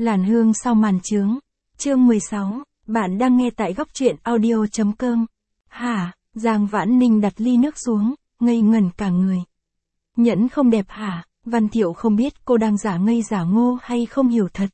Làn hương sau màn trướng. Chương 16, bạn đang nghe tại góc truyện audio.com. Hả, Giang Vãn Ninh đặt ly nước xuống, ngây ngẩn cả người. Nhẫn không đẹp hả? Văn Thiệu không biết cô đang giả ngây giả ngô hay không hiểu thật.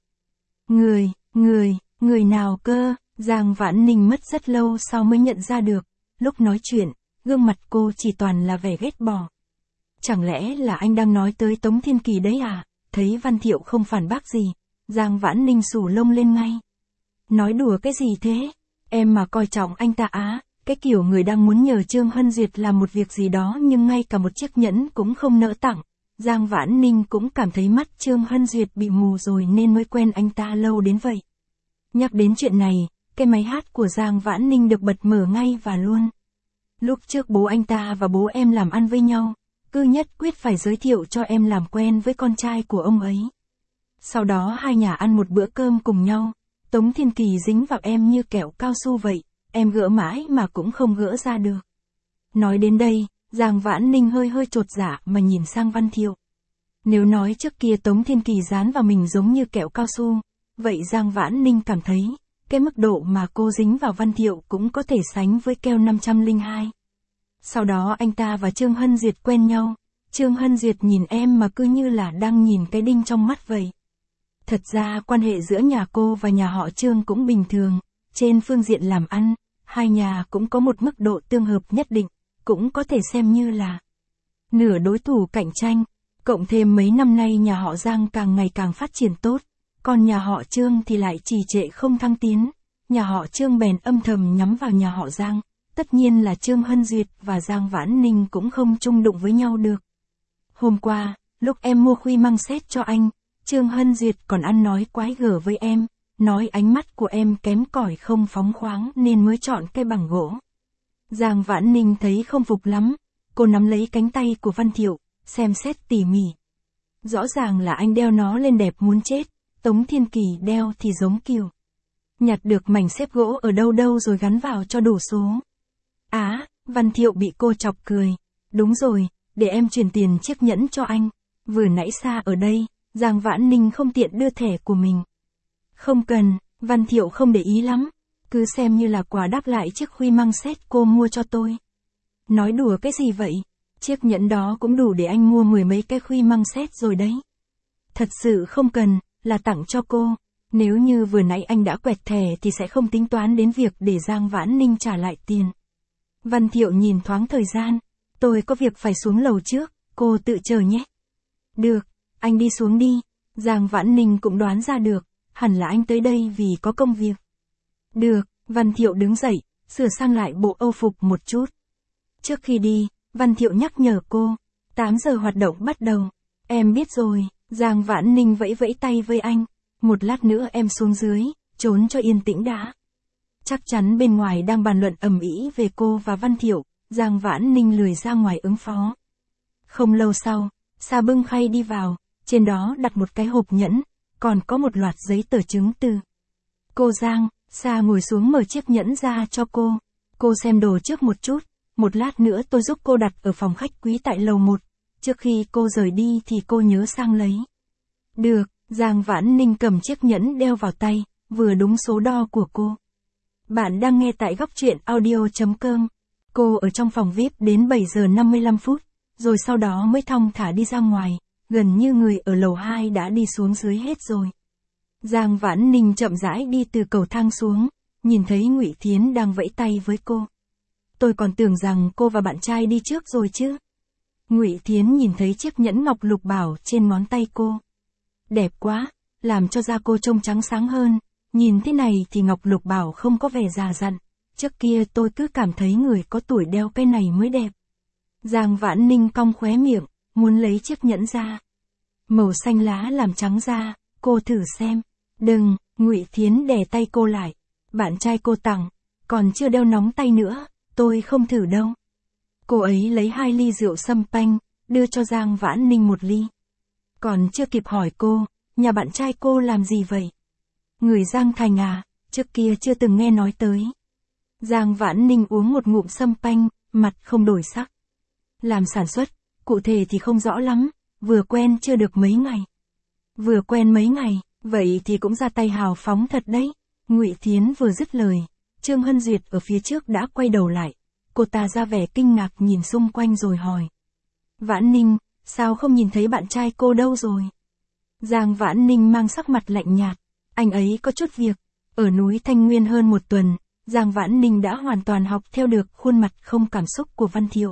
Người nào cơ? Giang Vãn Ninh mất rất lâu sau mới nhận ra được. Lúc nói chuyện, gương mặt cô chỉ toàn là vẻ ghét bỏ. Chẳng lẽ là anh đang nói tới Tống Thiên Kỳ đấy à? Thấy Văn Thiệu không phản bác gì, Giang Vãn Ninh xù lông lên ngay. Nói đùa cái gì thế? Em mà coi trọng anh ta á, cái kiểu người đang muốn nhờ Trương Hân Duyệt làm một việc gì đó nhưng ngay cả một chiếc nhẫn cũng không nỡ tặng. Giang Vãn Ninh cũng cảm thấy mắt Trương Hân Duyệt bị mù rồi nên mới quen anh ta lâu đến vậy. Nhắc đến chuyện này, cái máy hát của Giang Vãn Ninh được bật mở ngay và luôn. Lúc trước bố anh ta và bố em làm ăn với nhau, cứ nhất quyết phải giới thiệu cho em làm quen với con trai của ông ấy. Sau đó hai nhà ăn một bữa cơm cùng nhau, Tống Thiên Kỳ dính vào em như kẹo cao su vậy, em gỡ mãi mà cũng không gỡ ra được. Nói đến đây, Giang Vãn Ninh hơi chột dạ mà nhìn sang Văn Thiệu. Nếu nói trước kia Tống Thiên Kỳ dán vào mình giống như kẹo cao su, vậy Giang Vãn Ninh cảm thấy, cái mức độ mà cô dính vào Văn Thiệu cũng có thể sánh với keo 502. Sau đó anh ta và Trương Hân Duyệt quen nhau, Trương Hân Duyệt nhìn em mà cứ như là đang nhìn cái đinh trong mắt vậy. Thật ra quan hệ giữa nhà cô và nhà họ Trương cũng bình thường, trên phương diện làm ăn, hai nhà cũng có một mức độ tương hợp nhất định, cũng có thể xem như là nửa đối thủ cạnh tranh, cộng thêm mấy năm nay nhà họ Giang càng ngày càng phát triển tốt, còn nhà họ Trương thì lại trì trệ không thăng tiến, nhà họ Trương bèn âm thầm nhắm vào nhà họ Giang, tất nhiên là Trương Hân Duyệt và Giang Vãn Ninh cũng không chung đụng với nhau được. Hôm qua, lúc em mua khuy măng xét cho anh, Trương Hân Duyệt còn ăn nói quái gở với em, nói ánh mắt của em kém cỏi không phóng khoáng nên mới chọn cây bằng gỗ. Giang Vãn Ninh thấy không phục lắm, cô nắm lấy cánh tay của Văn Thiệu, xem xét tỉ mỉ. Rõ ràng là anh đeo nó lên đẹp muốn chết, Tống Thiên Kỳ đeo thì giống kiểu nhặt được mảnh xếp gỗ ở đâu rồi gắn vào cho đủ số. Văn Thiệu bị cô chọc cười. Đúng rồi, để em chuyển tiền chiếc nhẫn cho anh. Vừa nãy xa ở đây, Giang Vãn Ninh không tiện đưa thẻ của mình. Không cần, Văn Thiệu không để ý lắm. Cứ xem như là quà đáp lại chiếc khuy măng xét cô mua cho tôi. Nói đùa cái gì vậy? Chiếc nhẫn đó cũng đủ để anh mua 10 mấy cái khuy măng xét rồi đấy. Thật sự không cần, là tặng cho cô. Nếu như vừa nãy anh đã quẹt thẻ thì sẽ không tính toán đến việc để Giang Vãn Ninh trả lại tiền. Văn Thiệu nhìn thoáng thời gian. Tôi có việc phải xuống lầu trước, cô tự chờ nhé. Được, anh đi xuống đi. Giang Vãn Ninh cũng đoán ra được, hẳn là anh tới đây vì có công việc. Được, Văn Thiệu đứng dậy, sửa sang lại bộ âu phục một chút. Trước khi đi, Văn Thiệu nhắc nhở cô, 8 giờ hoạt động bắt đầu. Em biết rồi, Giang Vãn Ninh vẫy vẫy tay với anh. Một lát nữa em xuống dưới, trốn cho yên tĩnh đã. Chắc chắn bên ngoài đang bàn luận ầm ĩ về cô và Văn Thiệu, Giang Vãn Ninh lười ra ngoài ứng phó. Không lâu sau, Sa bưng khay đi vào, trên đó đặt một cái hộp nhẫn, còn có một loạt giấy tờ chứng từ. Cô Giang, Sa ngồi xuống mở chiếc nhẫn ra cho cô. Cô xem đồ trước một chút, một lát nữa tôi giúp cô đặt ở phòng khách quý tại lầu 1. Trước khi cô rời đi thì cô nhớ sang lấy. Được, Giang Vãn Ninh cầm chiếc nhẫn đeo vào tay, vừa đúng số đo của cô. Bạn đang nghe tại góc truyện audio.com. Cô ở trong phòng VIP đến 7 giờ 55 phút, rồi sau đó mới thong thả đi ra ngoài, gần như người ở lầu 2 đã đi xuống dưới hết rồi. Giang Vãn Ninh chậm rãi đi từ cầu thang xuống, nhìn thấy Ngụy Thiến đang vẫy tay với cô. Tôi còn tưởng rằng cô và bạn trai đi trước rồi chứ. Ngụy Thiến nhìn thấy chiếc nhẫn ngọc lục bảo trên ngón tay cô. Đẹp quá, làm cho da cô trông trắng sáng hơn, nhìn thế này thì ngọc lục bảo không có vẻ già dặn, trước kia tôi cứ cảm thấy người có tuổi đeo cái này mới đẹp. Giang Vãn Ninh cong khóe miệng, muốn lấy chiếc nhẫn ra. Màu xanh lá làm trắng da, cô thử xem. Đừng, Ngụy Thiến đè tay cô lại. Bạn trai cô tặng, còn chưa đeo nóng tay nữa, tôi không thử đâu. Cô ấy lấy 2 ly rượu sâm panh, đưa cho Giang Vãn Ninh 1 ly. Còn chưa kịp hỏi cô, nhà bạn trai cô làm gì vậy? Người Giang Thành à, trước kia chưa từng nghe nói tới. Giang Vãn Ninh uống một ngụm sâm panh, mặt không đổi sắc. Làm sản xuất, cụ thể thì không rõ lắm, vừa quen chưa được mấy ngày. Vừa quen mấy ngày, Vậy thì cũng ra tay hào phóng thật đấy. Ngụy Thiến vừa dứt lời, Trương Hân Duyệt ở phía trước đã quay đầu lại. Cô ta ra vẻ kinh ngạc nhìn xung quanh rồi hỏi. Vãn Ninh, sao không nhìn thấy bạn trai cô đâu rồi? Giang Vãn Ninh mang sắc mặt lạnh nhạt. Anh ấy có chút việc. Ở núi Thanh Nguyên hơn một tuần, Giang Vãn Ninh đã hoàn toàn học theo được khuôn mặt không cảm xúc của Văn Thiệu.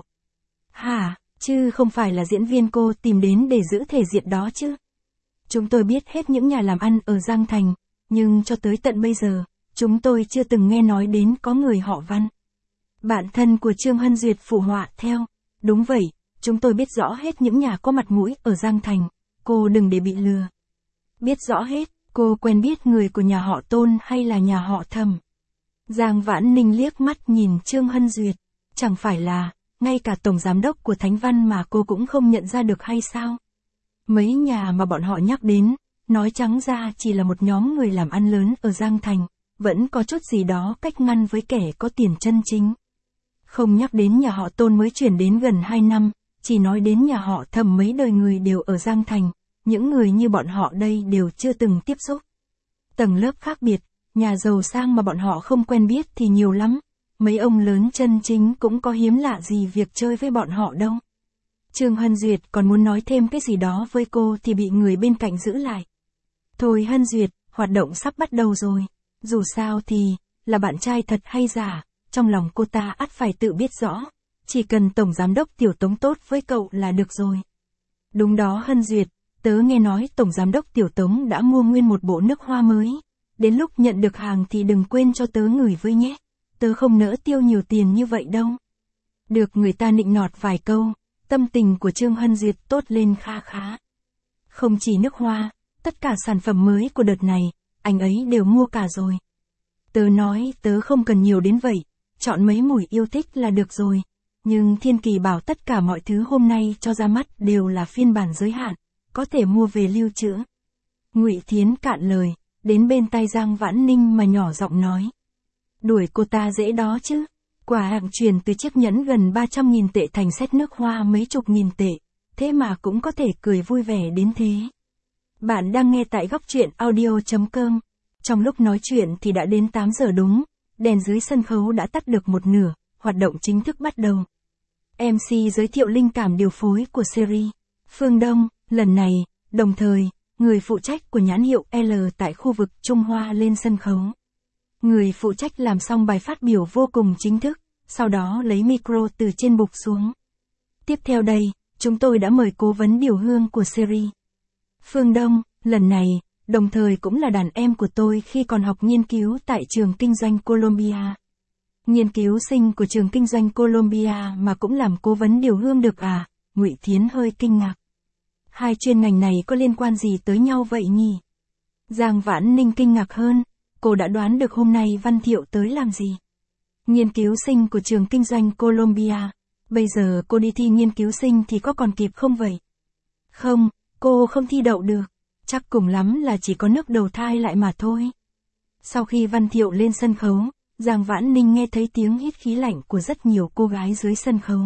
Hả, chứ không phải là diễn viên cô tìm đến để giữ thể diện đó chứ? Chúng tôi biết hết những nhà làm ăn ở Giang Thành, nhưng cho tới tận bây giờ, chúng tôi chưa từng nghe nói đến có người họ Văn. Bạn thân của Trương Hân Duyệt phụ họa theo. Đúng vậy, chúng tôi biết rõ hết những nhà có mặt mũi ở Giang Thành, cô đừng để bị lừa. Biết rõ hết, cô quen biết người của nhà họ Tôn hay là nhà họ Thẩm? Giang Vãn Ninh liếc mắt nhìn Trương Hân Duyệt, chẳng phải là, ngay cả tổng giám đốc của Thánh Văn mà cô cũng không nhận ra được hay sao? Mấy nhà mà bọn họ nhắc đến, nói trắng ra chỉ là một nhóm người làm ăn lớn ở Giang Thành, vẫn có chút gì đó cách ngăn với kẻ có tiền chân chính. Không nhắc đến nhà họ Tôn mới chuyển đến gần 2 năm, chỉ nói đến nhà họ Thẩm mấy đời người đều ở Giang Thành, những người như bọn họ đây đều chưa từng tiếp xúc. Tầng lớp khác biệt, nhà giàu sang mà bọn họ không quen biết thì nhiều lắm, mấy ông lớn chân chính cũng có hiếm lạ gì việc chơi với bọn họ đâu. Trương Hân Duyệt còn muốn nói thêm cái gì đó với cô thì bị người bên cạnh giữ lại. Thôi Hân Duyệt, hoạt động sắp bắt đầu rồi. Dù sao thì, là bạn trai thật hay giả, trong lòng cô ta ắt phải tự biết rõ. Chỉ cần tổng giám đốc Tiểu Tống tốt với cậu là được rồi. Đúng đó Hân Duyệt, tớ nghe nói tổng giám đốc Tiểu Tống đã mua nguyên một bộ nước hoa mới. Đến lúc nhận được hàng thì đừng quên cho tớ gửi với nhé. Tớ không nỡ tiêu nhiều tiền như vậy đâu. Được người ta nịnh nọt vài câu, tâm tình của Trương Hân Duyệt tốt lên kha khá. Không chỉ nước hoa, tất cả sản phẩm mới của đợt này, anh ấy đều mua cả rồi. Tớ nói tớ không cần nhiều đến vậy, chọn mấy mùi yêu thích là được rồi. Nhưng Thiên Kỳ bảo tất cả mọi thứ hôm nay cho ra mắt đều là phiên bản giới hạn, có thể mua về lưu trữ. Ngụy Thiến cạn lời, đến bên tai Giang Vãn Ninh mà nhỏ giọng nói. Đuổi cô ta dễ đó chứ. Quả hạng chuyển từ chiếc nhẫn gần 300.000 tệ thành set nước hoa mấy chục nghìn tệ, thế mà cũng có thể cười vui vẻ đến thế. Bạn đang nghe tại góc truyện audio.com. Trong lúc nói chuyện thì đã đến 8 giờ đúng, đèn dưới sân khấu đã tắt được một nửa, hoạt động chính thức bắt đầu. MC giới thiệu linh cảm điều phối của series Phương Đông, lần này, đồng thời, người phụ trách của nhãn hiệu L tại khu vực Trung Hoa lên sân khấu. Người phụ trách làm xong bài phát biểu vô cùng chính thức, sau đó lấy micro từ trên bục xuống. Tiếp theo đây, chúng tôi đã mời cố vấn điều hương của series Phương Đông, lần này, đồng thời cũng là đàn em của tôi khi còn học nghiên cứu tại trường kinh doanh Columbia. Nghiên cứu sinh của trường kinh doanh Columbia mà cũng làm cố vấn điều hương được à? Ngụy Thiến hơi kinh ngạc. Hai chuyên ngành này có liên quan gì tới nhau vậy nhỉ? Giang Vãn Ninh kinh ngạc hơn, cô đã đoán được hôm nay Văn Thiệu tới làm gì. Nghiên cứu sinh của trường kinh doanh Columbia, bây giờ cô đi thi nghiên cứu sinh thì có còn kịp không vậy? Không, cô không thi đậu được, chắc cùng lắm là chỉ có nước đầu thai lại mà thôi. Sau khi Văn Thiệu lên sân khấu, Giang Vãn Ninh nghe thấy tiếng hít khí lạnh của rất nhiều cô gái dưới sân khấu.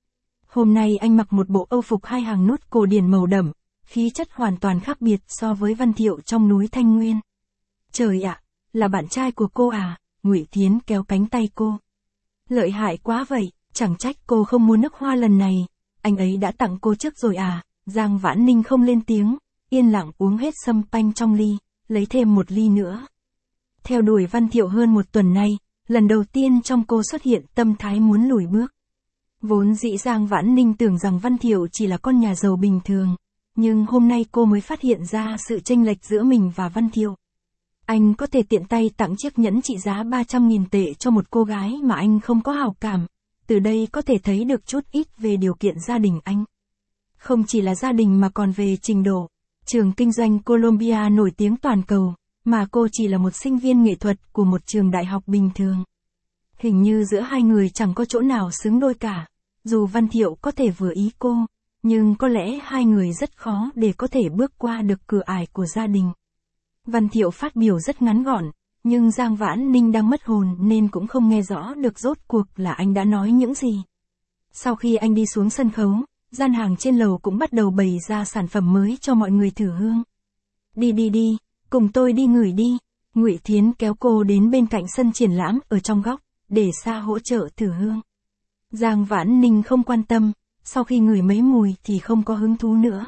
Hôm nay anh mặc một bộ âu phục 2 hàng nút cổ điển màu đậm, khí chất hoàn toàn khác biệt so với Văn Thiệu trong núi Thanh Nguyên. Trời ạ, là bạn trai của cô à? Ngụy Thiến kéo cánh tay cô. Lợi hại quá vậy, chẳng trách cô không mua nước hoa lần này, anh ấy đã tặng cô trước rồi à? Giang Vãn Ninh không lên tiếng, yên lặng uống hết sâm panh trong ly, lấy thêm một ly nữa. Theo đuổi Văn Thiệu hơn một tuần nay, lần đầu tiên trong cô xuất hiện tâm thái muốn lùi bước. Vốn dĩ Giang Vãn Ninh tưởng rằng Văn Thiệu chỉ là con nhà giàu bình thường, nhưng hôm nay cô mới phát hiện ra sự chênh lệch giữa mình và Văn Thiệu. Anh có thể tiện tay tặng chiếc nhẫn trị giá 300.000 tệ cho một cô gái mà anh không có hảo cảm, từ đây có thể thấy được chút ít về điều kiện gia đình anh. Không chỉ là gia đình mà còn về trình độ, trường kinh doanh Columbia nổi tiếng toàn cầu, mà cô chỉ là một sinh viên nghệ thuật của một trường đại học bình thường. Hình như giữa hai người chẳng có chỗ nào xứng đôi cả, dù Văn Thiệu có thể vừa ý cô, nhưng có lẽ hai người rất khó để có thể bước qua được cửa ải của gia đình. Văn Thiệu phát biểu rất ngắn gọn, nhưng Giang Vãn Ninh đang mất hồn nên cũng không nghe rõ được rốt cuộc là anh đã nói những gì. Sau khi anh đi xuống sân khấu, gian hàng trên lầu cũng bắt đầu bày ra sản phẩm mới cho mọi người thử hương. Đi, Cùng tôi đi ngửi đi. Ngụy Thiến kéo cô đến bên cạnh sân triển lãm ở trong góc, để Sa hỗ trợ thử hương. Giang Vãn Ninh không quan tâm, sau khi ngửi mấy mùi thì không có hứng thú nữa.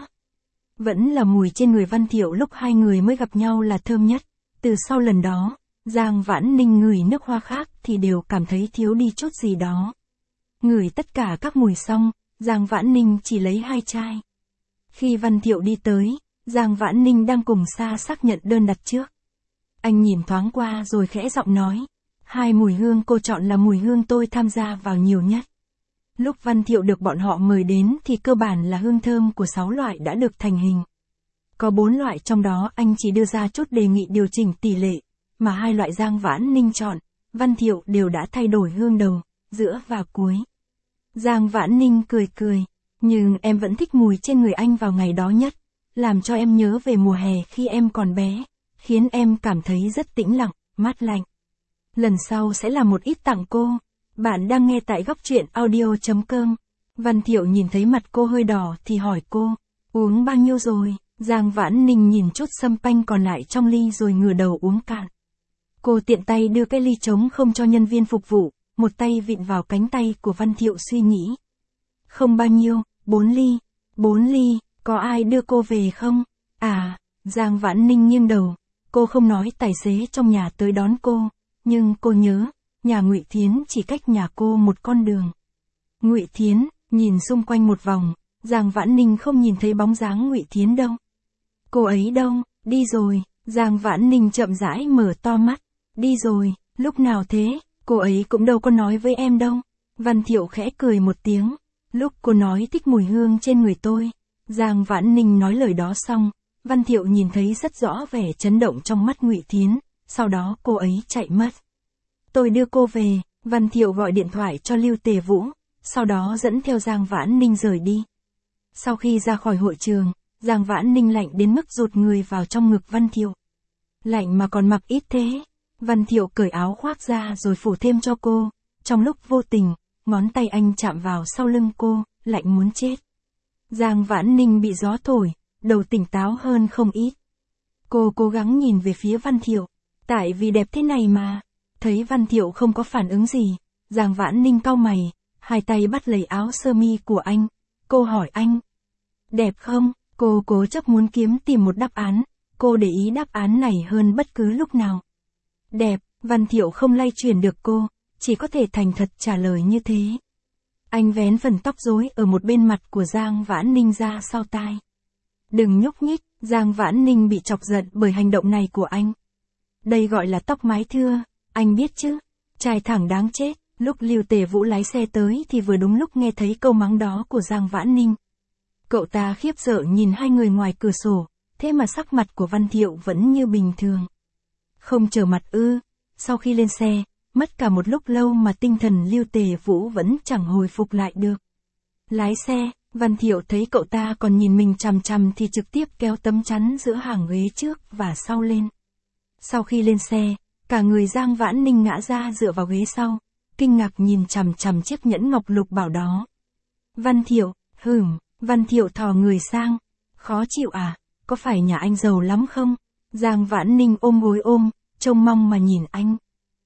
Vẫn là mùi trên người Văn Thiệu lúc hai người mới gặp nhau là thơm nhất. Từ sau lần đó, Giang Vãn Ninh ngửi nước hoa khác thì đều cảm thấy thiếu đi chút gì đó. Ngửi tất cả các mùi xong, Giang Vãn Ninh chỉ lấy 2 chai. Khi Văn Thiệu đi tới, Giang Vãn Ninh đang cùng Sa xác nhận đơn đặt trước. Anh nhìn thoáng qua rồi khẽ giọng nói, 2 mùi hương cô chọn là mùi hương tôi tham gia vào nhiều nhất. Lúc Văn Thiệu được bọn họ mời đến thì cơ bản là hương thơm của 6 loại đã được thành hình. Có 4 loại trong đó anh chỉ đưa ra chút đề nghị điều chỉnh tỷ lệ, mà 2 loại Giang Vãn Ninh chọn, Văn Thiệu đều đã thay đổi hương đầu, giữa và cuối. Giang Vãn Ninh cười cười, nhưng em vẫn thích mùi trên người anh vào ngày đó nhất, làm cho em nhớ về mùa hè khi em còn bé, khiến em cảm thấy rất tĩnh lặng, mát lạnh. Lần sau sẽ là một ít tặng cô. Bạn đang nghe tại góc truyện audio.com. Văn Thiệu nhìn thấy mặt cô hơi đỏ thì hỏi cô, uống bao nhiêu rồi? Giang Vãn Ninh nhìn chút sâm panh còn lại trong ly rồi ngửa đầu uống cạn. Cô tiện tay đưa cái ly trống không cho nhân viên phục vụ, một tay vịn vào cánh tay của Văn Thiệu suy nghĩ. Không bao nhiêu, 4 ly. 4 ly, có ai đưa cô về không? À, Giang Vãn Ninh nghiêng đầu, cô không nói tài xế trong nhà tới đón cô, nhưng cô nhớ, nhà Ngụy Thiến chỉ cách nhà cô một con đường. Ngụy Thiến, nhìn xung quanh một vòng, Giang Vãn Ninh không nhìn thấy bóng dáng Ngụy Thiến đâu. Cô ấy đâu? Đi rồi. Giang Vãn Ninh chậm rãi mở to mắt. Đi rồi, lúc nào thế? Cô ấy cũng đâu có nói với em đâu. Văn Thiệu khẽ cười một tiếng. Lúc cô nói thích mùi hương trên người tôi. Giang Vãn Ninh nói lời đó xong, Văn Thiệu nhìn thấy rất rõ vẻ chấn động trong mắt Ngụy Thiến, sau đó cô ấy chạy mất. Tôi đưa cô về, Văn Thiệu gọi điện thoại cho Lưu Tề Vũ, sau đó dẫn theo Giang Vãn Ninh rời đi. Sau khi ra khỏi hội trường, Giang Vãn Ninh lạnh đến mức rụt người vào trong ngực Văn Thiệu. Lạnh mà còn mặc ít thế. Văn Thiệu cởi áo khoác ra rồi phủ thêm cho cô, trong lúc vô tình, ngón tay anh chạm vào sau lưng cô, lạnh muốn chết. Giang Vãn Ninh bị gió thổi, đầu tỉnh táo hơn không ít. Cô cố gắng nhìn về phía Văn Thiệu, tại vì đẹp thế này mà. Thấy Văn Thiệu không có phản ứng gì, Giang Vãn Ninh cau mày, hai tay bắt lấy áo sơ mi của anh. Cô hỏi anh, đẹp không? Cô cố chấp muốn tìm một đáp án, cô để ý đáp án này hơn bất cứ lúc nào. Đẹp, Văn Thiệu không lay chuyển được cô, chỉ có thể thành thật trả lời như thế. Anh vén phần tóc rối ở một bên mặt của Giang Vãn Ninh ra sau tai. Đừng nhúc nhích, Giang Vãn Ninh bị chọc giận bởi hành động này của anh. Đây gọi là tóc mái thưa, anh biết chứ, trai thẳng đáng chết. Lúc Lưu Tề Vũ lái xe tới thì vừa đúng lúc nghe thấy câu mắng đó của Giang Vãn Ninh. Cậu ta khiếp sợ nhìn hai người ngoài cửa sổ, thế mà sắc mặt của Văn Thiệu vẫn như bình thường. Không trở mặt ư? Sau khi lên xe, mất cả một lúc lâu mà tinh thần Lưu Tề Vũ vẫn chẳng hồi phục lại được. Lái xe, Văn Thiệu thấy cậu ta còn nhìn mình chằm chằm thì trực tiếp kéo tấm chắn giữa hàng ghế trước và sau lên. Sau khi lên xe, cả người Giang Vãn Ninh ngã ra dựa vào ghế sau, kinh ngạc nhìn chằm chằm chiếc nhẫn ngọc lục bảo đó. Văn Thiệu, Văn Thiệu thò người sang. Khó chịu à, có phải nhà anh giàu lắm không? Giang Vãn Ninh ôm gối trông mong mà nhìn anh.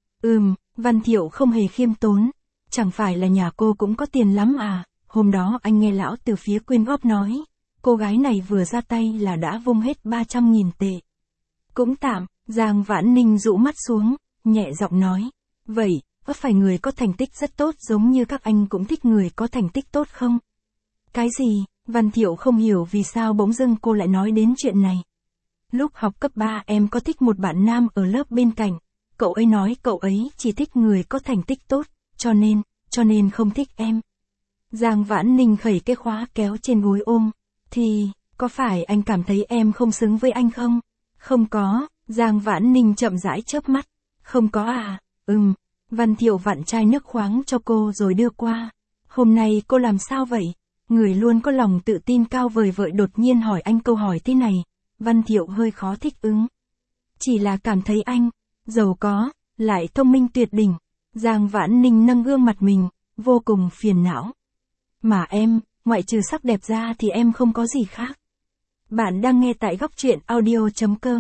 Văn Thiệu không hề khiêm tốn. Chẳng phải là nhà cô cũng có tiền lắm à? Hôm đó anh nghe lão từ phía quyên góp nói, cô gái này vừa ra tay là đã vung hết 300.000 tệ. Cũng tạm, Giang Vãn Ninh rũ mắt xuống, nhẹ giọng nói. Vậy, có phải người có thành tích rất tốt giống như các anh cũng thích người có thành tích tốt không? Cái gì? Văn Thiệu không hiểu vì sao bỗng dưng cô lại nói đến chuyện này. Lúc học cấp 3 em có thích một bạn nam ở lớp bên cạnh. Cậu ấy nói cậu ấy chỉ thích người có thành tích tốt, cho nên không thích em. Giang Vãn Ninh khẩy cái khóa kéo trên gối thì, có phải anh cảm thấy em không xứng với anh không? Không có, Giang Vãn Ninh chậm rãi chớp mắt. Không có à? Văn Thiệu vặn chai nước khoáng cho cô rồi đưa qua. Hôm nay cô làm sao vậy? Người luôn có lòng tự tin cao vời vợi đột nhiên hỏi anh câu hỏi thế này. Văn Thiệu hơi khó thích ứng. Chỉ là cảm thấy anh, giàu có, lại thông minh tuyệt đỉnh. Giang Vãn Ninh nâng gương mặt mình, vô cùng phiền não. Mà em, ngoại trừ sắc đẹp ra thì em không có gì khác. Bạn đang nghe tại góc truyện audio.com.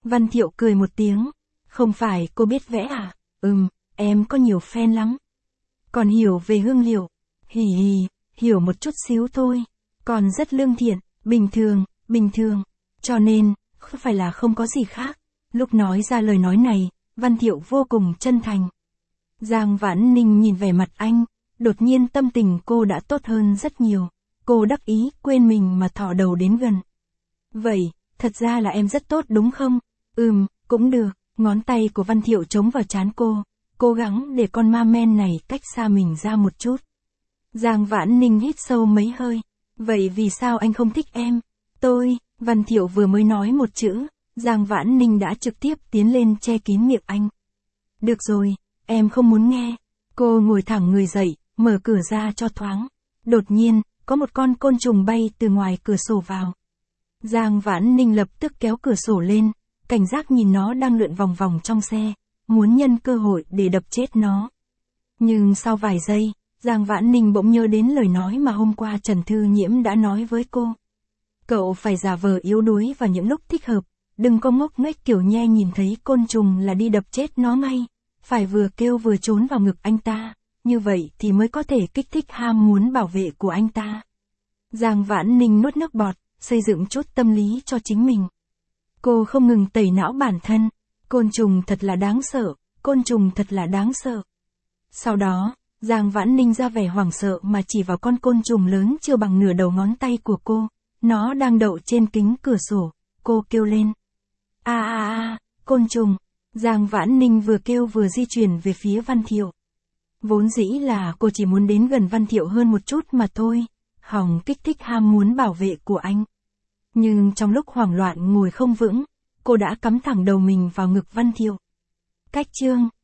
Văn Thiệu cười một tiếng. Không phải cô biết vẽ à? Em có nhiều fan lắm. Còn hiểu về hương liệu. Hì hì, hiểu một chút xíu thôi. Còn rất lương thiện, bình thường. Cho nên, không phải là không có gì khác. Lúc nói ra lời nói này, Văn Thiệu vô cùng chân thành. Giang Vãn Ninh nhìn vẻ mặt anh, đột nhiên tâm tình cô đã tốt hơn rất nhiều. Cô đắc ý quên mình mà thò đầu đến gần. Vậy, thật ra là em rất tốt đúng không? Cũng được. Ngón tay của Văn Thiệu chống vào trán cô, cố gắng để con ma men này cách xa mình ra một chút. Giang Vãn Ninh hít sâu mấy hơi. Vậy vì sao anh không thích em? Văn Thiệu vừa mới nói một chữ, Giang Vãn Ninh đã trực tiếp tiến lên che kín miệng anh. Được rồi, em không muốn nghe. Cô ngồi thẳng người dậy, mở cửa ra cho thoáng. Đột nhiên, có một con côn trùng bay từ ngoài cửa sổ vào. Giang Vãn Ninh lập tức kéo cửa sổ lên, cảnh giác nhìn nó đang lượn vòng vòng trong xe, muốn nhân cơ hội để đập chết nó. Nhưng sau vài giây, Giang Vãn Ninh bỗng nhớ đến lời nói mà hôm qua Trần Thư Nhiễm đã nói với cô. Cậu phải giả vờ yếu đuối vào những lúc thích hợp, đừng có ngốc nghếch kiểu nhe nhìn thấy côn trùng là đi đập chết nó ngay, phải vừa kêu vừa trốn vào ngực anh ta, như vậy thì mới có thể kích thích ham muốn bảo vệ của anh ta. Giang Vãn Ninh nuốt nước bọt, xây dựng chút tâm lý cho chính mình. Cô không ngừng tẩy não bản thân, côn trùng thật là đáng sợ. Sau đó, Giang Vãn Ninh ra vẻ hoảng sợ mà chỉ vào con côn trùng lớn chưa bằng nửa đầu ngón tay của cô, nó đang đậu trên kính cửa sổ, cô kêu lên. Côn trùng. Giang Vãn Ninh vừa kêu vừa di chuyển về phía Văn Thiệu. Vốn dĩ là cô chỉ muốn đến gần Văn Thiệu hơn một chút mà thôi, hòng kích thích ham muốn bảo vệ của anh. Nhưng trong lúc hoảng loạn ngồi không vững, cô đã cắm thẳng đầu mình vào ngực Văn Thiệu. Cách chương